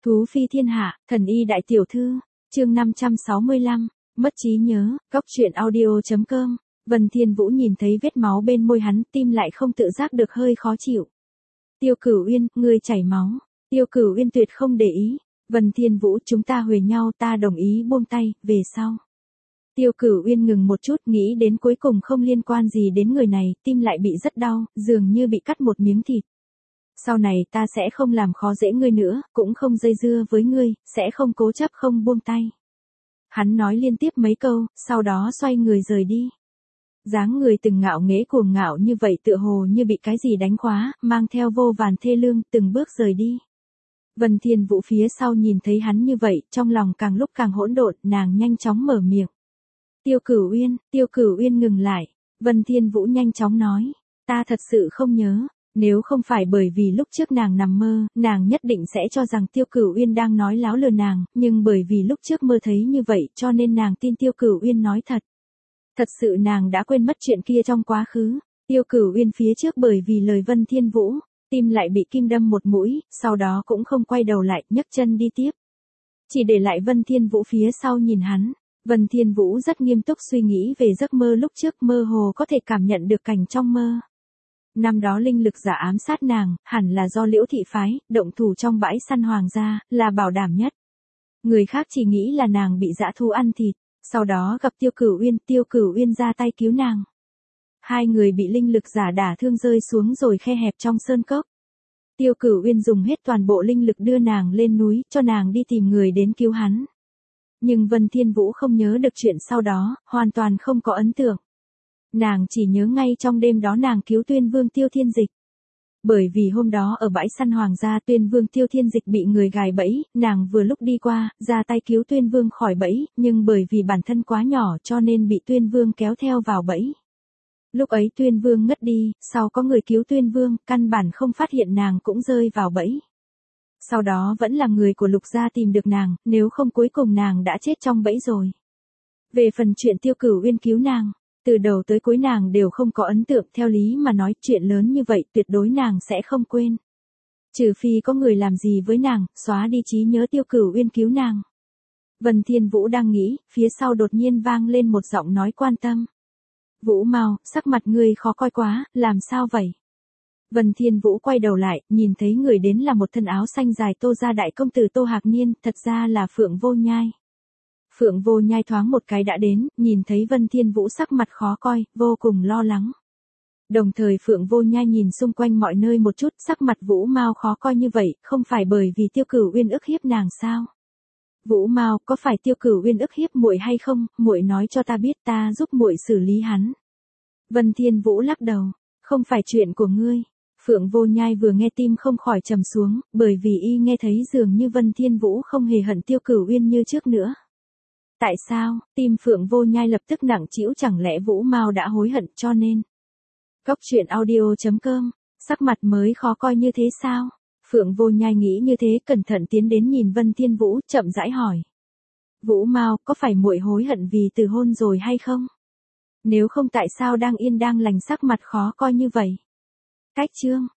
Thú phi thiên hạ, thần y đại tiểu thư, chương 565, mất trí nhớ, góc truyện audio.com. Vân Thiên Vũ nhìn thấy vết máu bên môi hắn, tim lại không tự giác được hơi khó chịu. Tiêu Cửu Uyên, ngươi chảy máu. Tiêu Cửu Uyên tuyệt không để ý. Vân Thiên Vũ, chúng ta huề nhau, ta đồng ý buông tay, về sau. Tiêu Cửu Uyên ngừng một chút, nghĩ đến cuối cùng không liên quan gì đến người này, tim lại bị rất đau, dường như bị cắt một miếng thịt. Sau này ta sẽ không làm khó dễ ngươi nữa, cũng không dây dưa với ngươi, sẽ không cố chấp không buông tay. Hắn nói liên tiếp mấy câu, sau đó xoay người rời đi. Dáng người từng ngạo nghễ cuồng ngạo như vậy tựa hồ như bị cái gì đánh khóa, mang theo vô vàn thê lương, từng bước rời đi. Vân Thiên Vũ phía sau nhìn thấy hắn như vậy, trong lòng càng lúc càng hỗn độn, nàng nhanh chóng mở miệng. Tiêu Cửu Uyên ngừng lại. Vân Thiên Vũ nhanh chóng nói, ta thật sự không nhớ. Nếu không phải bởi vì lúc trước nàng nằm mơ, nàng nhất định sẽ cho rằng Tiêu Cửu Uyên đang nói láo lừa nàng, nhưng bởi vì lúc trước mơ thấy như vậy cho nên nàng tin Tiêu Cửu Uyên nói thật. Thật sự nàng đã quên mất chuyện kia trong quá khứ. Tiêu Cửu Uyên phía trước bởi vì lời Vân Thiên Vũ, tim lại bị kim đâm một mũi, sau đó cũng không quay đầu lại, nhấc chân đi tiếp. Chỉ để lại Vân Thiên Vũ phía sau nhìn hắn. Vân Thiên Vũ rất nghiêm túc suy nghĩ về giấc mơ lúc trước, mơ hồ có thể cảm nhận được cảnh trong mơ. Năm đó linh lực giả ám sát nàng, hẳn là do Liễu thị phái, động thủ trong bãi săn hoàng gia, là bảo đảm nhất. Người khác chỉ nghĩ là nàng bị dã thú ăn thịt, sau đó gặp Tiêu Cửu Uyên ra tay cứu nàng. Hai người bị linh lực giả đả thương rơi xuống rồi khe hẹp trong sơn cốc. Tiêu Cửu Uyên dùng hết toàn bộ linh lực đưa nàng lên núi, cho nàng đi tìm người đến cứu hắn. Nhưng Vân Thiên Vũ không nhớ được chuyện sau đó, hoàn toàn không có ấn tượng. Nàng chỉ nhớ ngay trong đêm đó nàng cứu Tuyên Vương Tiêu Thiên Dịch. Bởi vì hôm đó ở bãi săn hoàng gia Tuyên Vương Tiêu Thiên Dịch bị người gài bẫy, nàng vừa lúc đi qua, ra tay cứu Tuyên Vương khỏi bẫy, nhưng bởi vì bản thân quá nhỏ cho nên bị Tuyên Vương kéo theo vào bẫy. Lúc ấy Tuyên Vương ngất đi, sau có người cứu Tuyên Vương, căn bản không phát hiện nàng cũng rơi vào bẫy. Sau đó vẫn là người của Lục gia tìm được nàng, nếu không cuối cùng nàng đã chết trong bẫy rồi. Về phần chuyện Tiêu Cửu Uyên cứu nàng, từ đầu tới cuối nàng đều không có ấn tượng, theo lý mà nói chuyện lớn như vậy tuyệt đối nàng sẽ không quên. Trừ phi có người làm gì với nàng, xóa đi trí nhớ Tiêu Cửu Uyên cứu nàng. Vân Thiên Vũ đang nghĩ, phía sau đột nhiên vang lên một giọng nói quan tâm. Vũ Mao, sắc mặt ngươi khó coi quá, làm sao vậy? Vân Thiên Vũ quay đầu lại, nhìn thấy người đến là một thân áo xanh dài Tô gia đại công tử Tô Hạc Niên, thật ra là Phượng Vô Nhai. Phượng Vô Nhai thoáng một cái đã đến, nhìn thấy Vân Thiên Vũ sắc mặt khó coi, vô cùng lo lắng. Đồng thời Phượng Vô Nhai nhìn xung quanh mọi nơi một chút, sắc mặt Vũ Mao khó coi như vậy, không phải bởi vì Tiêu Cửu Uyên ức hiếp nàng sao? Vũ Mao, có phải Tiêu Cửu Uyên ức hiếp muội hay không? Muội nói cho ta biết, ta giúp muội xử lý hắn. Vân Thiên Vũ lắc đầu, không phải chuyện của ngươi. Phượng Vô Nhai vừa nghe tim không khỏi trầm xuống, bởi vì y nghe thấy dường như Vân Thiên Vũ không hề hận Tiêu Cửu Uyên như trước nữa. Tại sao? Tim Phượng Vô Nhai lập tức nặng trĩu, chẳng lẽ Vũ Mao đã hối hận cho nên. Góc truyện audio.com, sắc mặt mới khó coi như thế sao? Phượng Vô Nhai nghĩ như thế, cẩn thận tiến đến nhìn Vân Thiên Vũ, chậm rãi hỏi. Vũ Mao, có phải muội hối hận vì từ hôn rồi hay không? Nếu không tại sao đang yên đang lành sắc mặt khó coi như vậy? Cách chương.